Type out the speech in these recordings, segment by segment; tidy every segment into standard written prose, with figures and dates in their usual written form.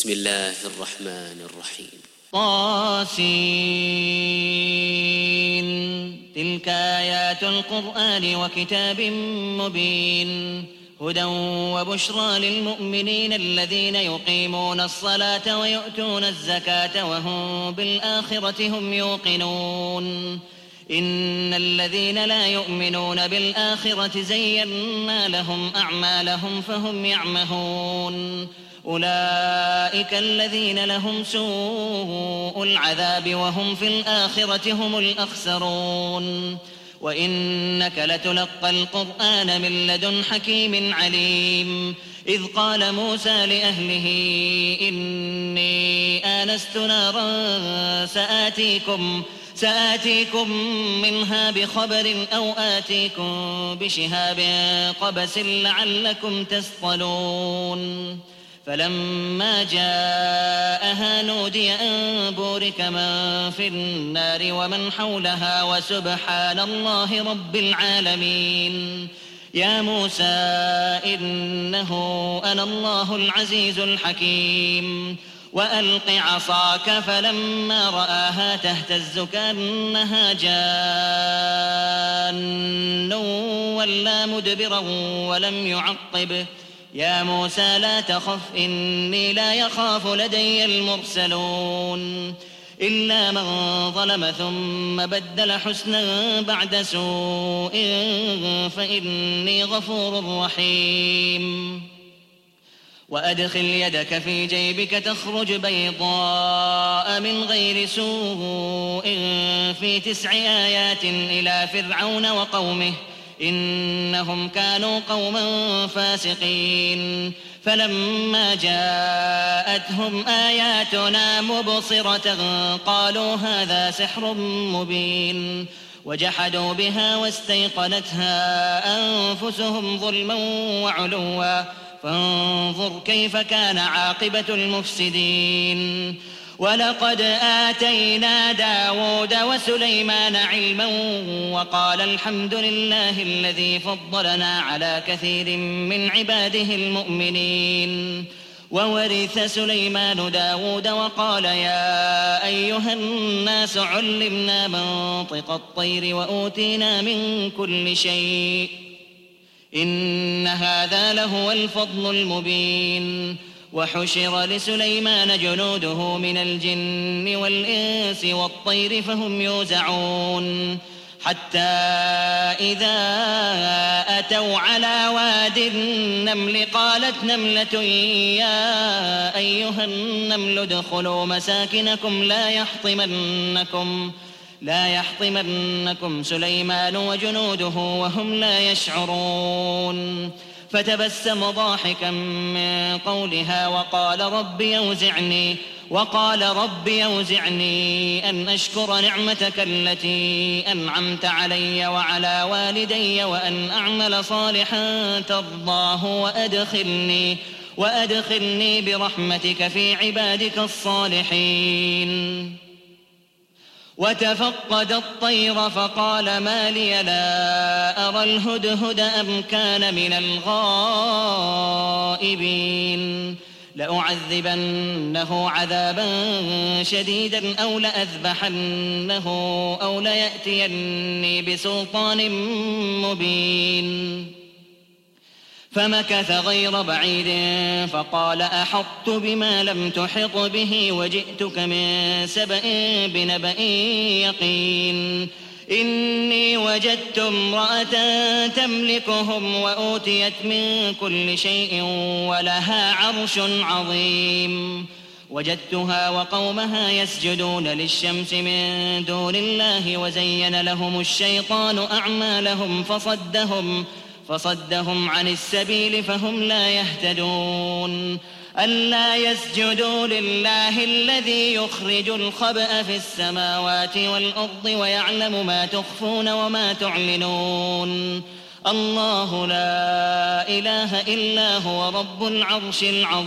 بسم الله الرحمن الرحيم. طاسين. تلك آيات القرآن وكتاب مبين، هدى وبشرى للمؤمنين الذين يقيمون الصلاة ويؤتون الزكاة وهم بالآخرة هم يوقنون. إن الذين لا يؤمنون بالآخرة زينا لهم أعمالهم فهم يعمهون. أولئك الذين لهم سوء العذاب وهم في الآخرة هم الأخسرون. وإنك لتلقى القرآن من لدن حكيم عليم. إذ قال موسى لأهله إني آنست نارا سآتيكم منها بخبر أو آتيكم بشهاب قبس لعلكم تصطلون. فلما جاءها نودي أن بورك من في النار ومن حولها وسبحان الله رب العالمين. يا موسى إنه أنا الله العزيز الحكيم. وألق عصاك فلما رآها تهتز كأنها جان ولا مدبرا ولم يعقب. يا موسى لا تخف إني لا يخاف لدي المرسلون. إلا من ظلم ثم بدل حسنا بعد سوء فإني غفور رحيم. وأدخل يدك في جيبك تخرج بيضاء من غير سوء في 9 آيات إلى فرعون وقومه إنهم كانوا قوما فاسقين. فلما جاءتهم آياتنا مبصرة قالوا هذا سحر مبين. وجحدوا بها واستيقنتها أنفسهم ظلما وعلوا فانظر كيف كان عاقبة المفسدين. ولقد آتينا داود وسليمان علما وقال الحمد لله الذي فضلنا على كثير من عباده المؤمنين. وورث سليمان داود وقال يا أيها الناس علمنا منطق الطير وأوتينا من كل شيء إن هذا لهو الفضل المبين. وحشر لسليمان جنوده من الجن والإنس والطير فهم يوزعون. حتى إذا أتوا على واد النمل قالت نملة يا أيها النمل ادخلوا مساكنكم لا يحطمنكم سليمان وجنوده وهم لا يشعرون. فتبسم ضاحكا من قولها وقال رب يوزعني أن أشكر نعمتك التي أنعمت علي وعلى والدي وأن أعمل صالحا ترضاه وأدخلني برحمتك في عبادك الصالحين. وتفقد الطير فقال ما لي لا أرى الهدهد أم كان من الغائبين. لأعذبنه عذابا شديدا أو لأذبحنه أو ليأتيني بسلطان مبين. فمكث غير بعيد فقال أحطت بما لم تحط به وجئتك من سبأ بنبأ يقين. إني وجدت امرأة تملكهم وأوتيت من كل شيء ولها عرش عظيم. وجدتها وقومها يسجدون للشمس من دون الله وزين لهم الشيطان أعمالهم فصدهم عن السبيل فهم لا يهتدون. ألا يسجدوا لله الذي يخرج الخبأ في السماوات والأرض ويعلم ما تخفون وما تعلنون. الله لا إله إلا هو رب العرش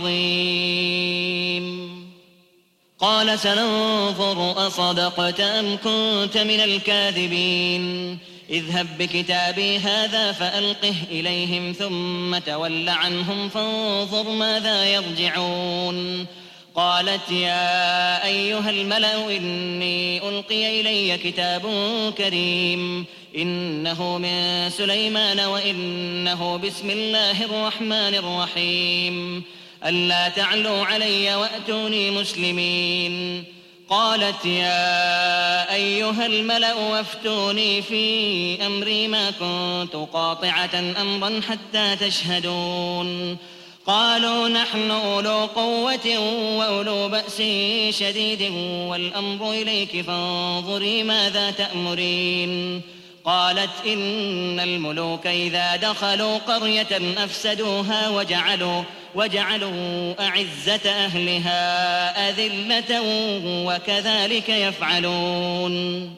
العظيم. قال سننظر أصدقت أم كنت من الكاذبين. اذهب بكتابي هذا فألقه إليهم ثم تول عنهم فانظر ماذا يرجعون. قالت يا أيها الملأ إني ألقي إلي كتاب كريم إنه من سليمان وإنه بسم الله الرحمن الرحيم ألا تعلوا علي وأتوني مسلمين. قالت يا أيها الملأ وافتوني في أمري ما كنت قاطعة أمرا حتى تشهدون. قالوا نحن أولو قوة وأولو بأس شديد والأمر إليك فانظري ماذا تأمرين. قالت إن الملوك إذا دخلوا قرية أفسدوها وجعلوا أعزة أهلها أذلة وكذلك يفعلون.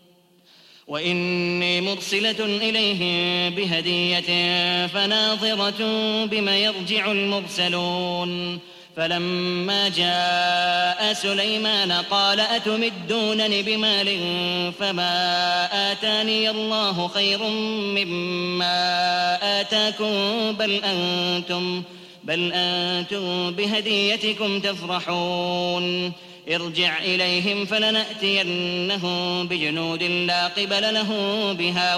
وإني مرسلة إليهم بهدية فناظرة بما يرجع المرسلون. فلما جاء سليمان قال أتمدونني بمال فما آتاني الله خير مما آتاكم بل أنتم بهديتكم تفرحون. ارجع إليهم فلنأتينهم بجنود لا قبل لهم بها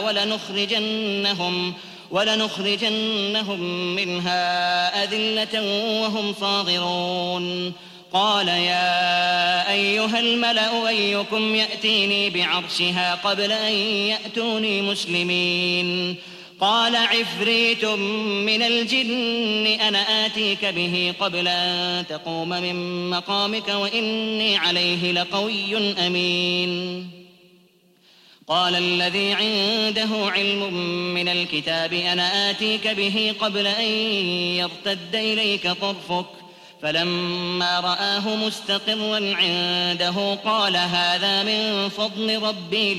ولنخرجنهم منها أذلة وهم صاغرون. قال يا أيها الملأ أيكم يأتيني بعرشها قبل أن يأتوني مسلمين. قال عفريت من الجن أنا آتيك به قبل أن تقوم من مقامك وإني عليه لقوي أمين. قال الذي عنده علم من الكتاب أنا آتيك به قبل أن يرتد إليك طرفك فلما رآه مستقرا عنده قال هذا من فضل ربي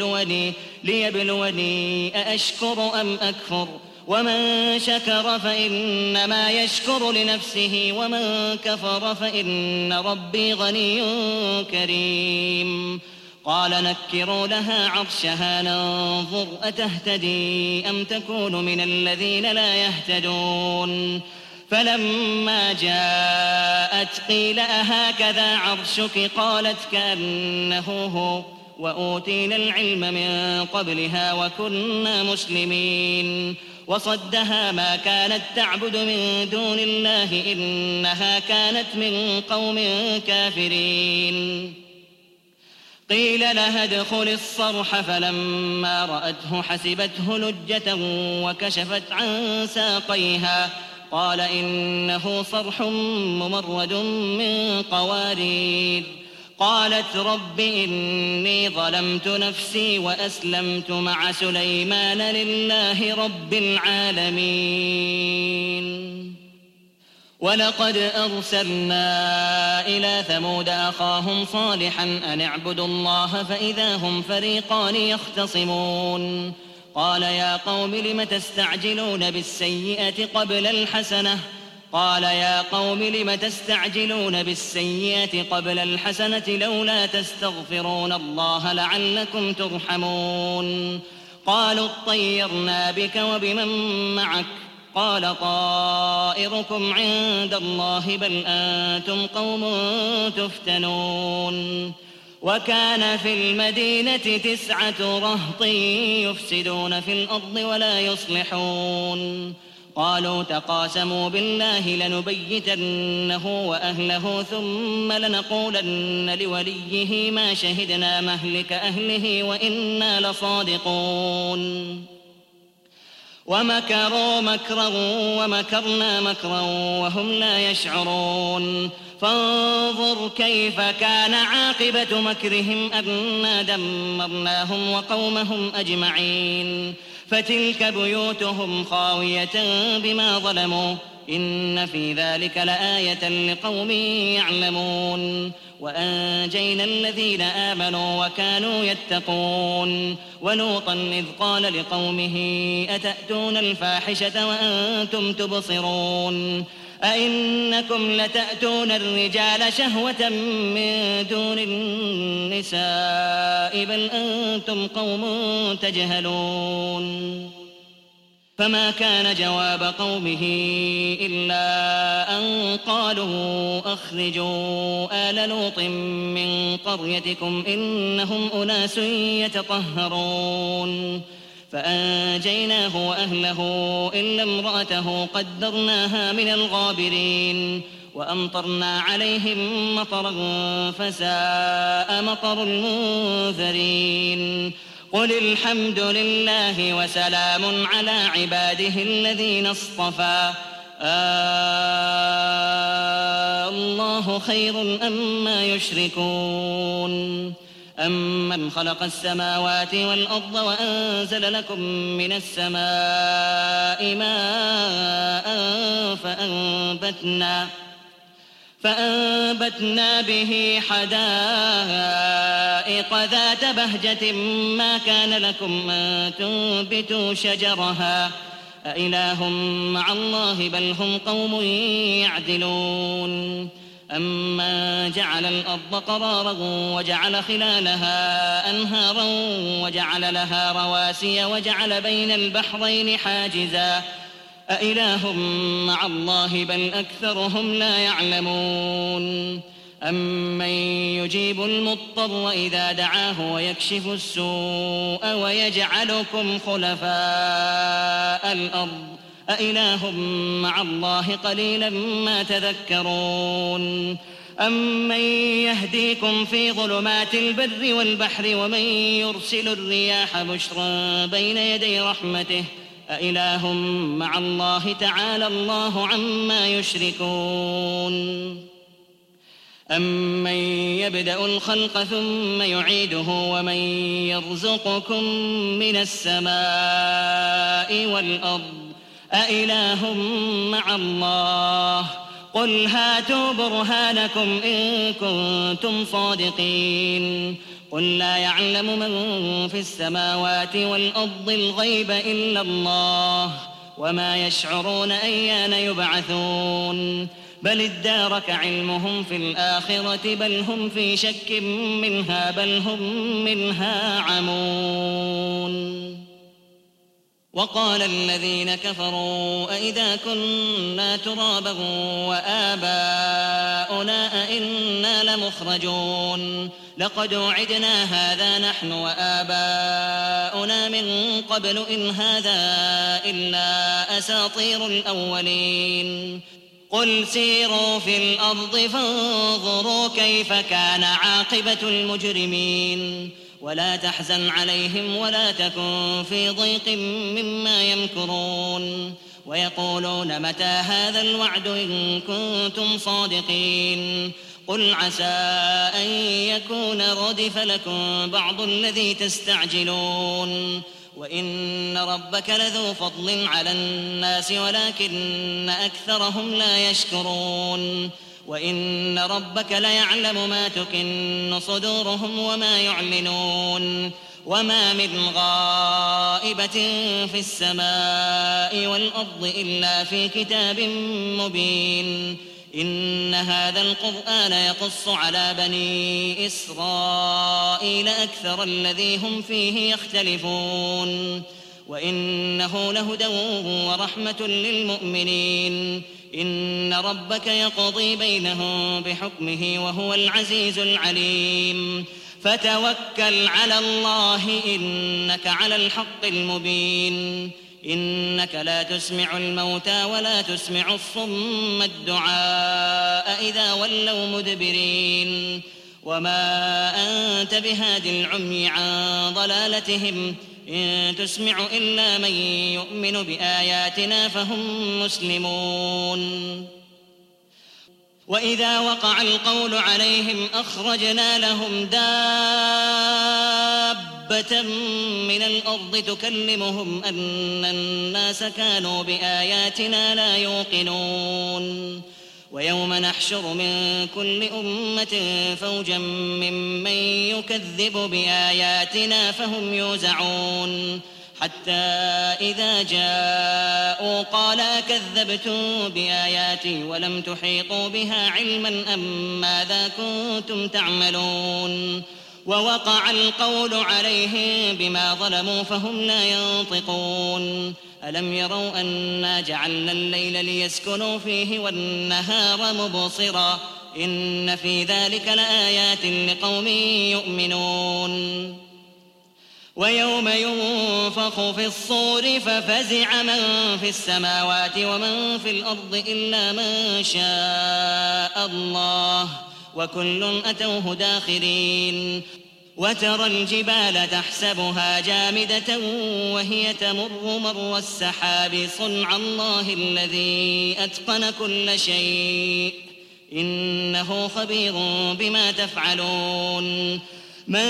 ليبلوني أأشكر أم أكفر ومن شكر فإنما يشكر لنفسه ومن كفر فإن ربي غني كريم. قال نكروا لها عرشها ننظر أتهتدي أم تكون من الذين لا يهتدون. فلما جاءت قيل أهكذا عرشك قالت كأنه هو وأوتينا العلم من قبلها وكنا مسلمين. وصدها ما كانت تعبد من دون الله إنها كانت من قوم كافرين. قيل لها ادخل الصرح فلما رأته حسبته لجة وكشفت عن ساقيها قال إنه صرح ممرد من قوارير. قالت رب إني ظلمت نفسي وأسلمت مع سليمان لله رب العالمين. ولقد أرسلنا إلى ثمود أخاهم صالحا أن اعبدوا الله فإذا هم فريقان يختصمون. قال يا قوم لم تستعجلون بالسيئة قبل الحسنة لولا تستغفرون الله لعلكم ترحمون. قالوا اطيرنا بك وبمن معك قال طائركم عند الله بل أنتم قوم تفتنون. وكان في المدينة 9 رهط يفسدون في الأرض ولا يصلحون. قالوا تقاسموا بالله لنبيتنه وأهله ثم لنقولن لوليه ما شهدنا مهلك أهله وإنا لصادقون. ومكروا مكرا ومكرنا مكرا وهم لا يشعرون. فانظر كيف كان عاقبة مكرهم أنا دمرناهم وقومهم أجمعين. فتلك بيوتهم خاوية بما ظلموا إن في ذلك لآية لقوم يعلمون. وأنجينا الذين آمنوا وكانوا يتقون. ولوطا إذ قال لقومه أتأتون الفاحشة وأنتم تبصرون أئنكم لتأتون الرجال شهوة من دون النساء بل أنتم قوم تجهلون. فما كان جواب قومه إلا أن قالوا أخرجوا آل لوط من قريتكم إنهم أناس يتطهرون فأنجيناه وأهله إلا امرأته قدرناها من الغابرين وأمطرنا عليهم مطرا فساء مطر المنذرين قل الحمد لله وسلام على عباده الذين اصطفى الله خير أما يشركون أمن خلق السماوات والأرض وأنزل لكم من السماء ماء فأنبتنا به حدائق ذات بهجة ما كان لكم أن تنبتوا شجرها أإله مع الله بل هم قوم يعدلون أمن جعل الأرض قرارا وجعل خلالها أنهارا وجعل لها رواسي وجعل بين البحرين حاجزا أإله مع الله بل أكثرهم لا يعلمون أمن يجيب المضطر إذا دعاه ويكشف السوء ويجعلكم خلفاء الأرض أإله مع الله قليلا ما تذكرون أمن يهديكم في ظلمات البر والبحر ومن يرسل الرياح بشرا بين يدي رحمته أإله مع الله تعالى الله عما يشركون أمن يبدأ الخلق ثم يعيده ومن يرزقكم من السماء والأرض أإله مع الله قل هاتوا برهانكم إن كنتم صادقين قل لا يعلم من في السماوات والأرض الغيب إلا الله وما يشعرون أيان يبعثون بل ادارك علمهم في الآخرة بل هم في شك منها بل هم منها عمون وقال الذين كفروا أئذا كنا ترابا وآباؤنا أئنا لمخرجون لقد وعدنا هذا نحن وآباؤنا من قبل إن هذا إلا أساطير الأولين قل سيروا في الأرض فانظروا كيف كان عاقبة المجرمين ولا تحزن عليهم ولا تكن في ضيق مما يمكرون ويقولون متى هذا الوعد إن كنتم صادقين قل عسى أن يكون ردف لكم بعض الذي تستعجلون وإن ربك لذو فضل على الناس ولكن أكثرهم لا يشكرون وإن ربك ليعلم ما تكن صدورهم وما يعلنون وما من غائبة في السماء والأرض إلا في كتاب مبين إن هذا القرآن يقص على بني إسرائيل أكثر الذي هم فيه يختلفون وإنه لهدى ورحمة للمؤمنين إن ربك يقضي بينهم بحكمه وهو العزيز العليم فتوكل على الله إنك على الحق المبين إنك لا تسمع الموتى ولا تسمع الصم الدعاء إذا ولوا مدبرين وما أنت بهاد العمي عن ضلالتهم إن تسمع إلا من يؤمن بآياتنا فهم مسلمون وإذا وقع القول عليهم أخرجنا لهم دابة من الأرض تكلمهم أن الناس كانوا بآياتنا لا يوقنون ويوم نحشر من كل أمة فوجا ممن يكذب بآياتنا فهم يوزعون حتى إذا جاءوا قال أكذبتم بآياتي ولم تحيطوا بها علما أم ماذا كنتم تعملون ووقع القول عليهم بما ظلموا فهم لا ينطقون ألم يروا أنا جعلنا الليل ليسكنوا فيه والنهار مبصرا إن في ذلك لآيات لقوم يؤمنون ويوم ينفخ في الصور ففزع من في السماوات ومن في الأرض إلا من شاء الله وكل أتوه داخرين وترى الجبال تحسبها جامدة وهي تمر مر السحاب صنع الله الذي أتقن كل شيء إنه خبير بما تفعلون من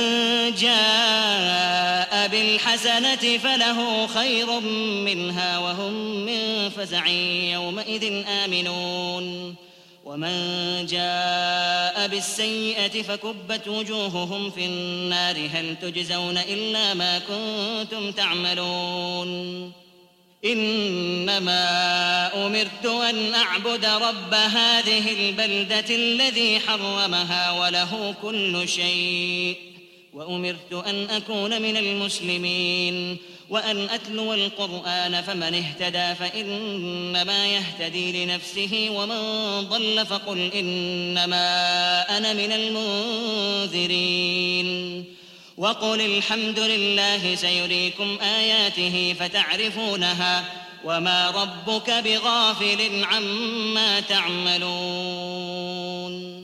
جاء بالحسنة فله خير منها وهم من فزع يومئذ آمنون ومن جاء بالسيئة فكبت وجوههم في النار هل تجزون إلا ما كنتم تعملون إنما أمرت أن أعبد رب هذه البلدة الذي حرمها وله كل شيء وأمرت أن أكون من المسلمين وأن أتلو القرآن فمن اهتدى فإنما يهتدي لنفسه ومن ضل فقل إنما أنا من المنذرين وقل الحمد لله سيريكم آياته فتعرفونها وما ربك بغافل عما تعملون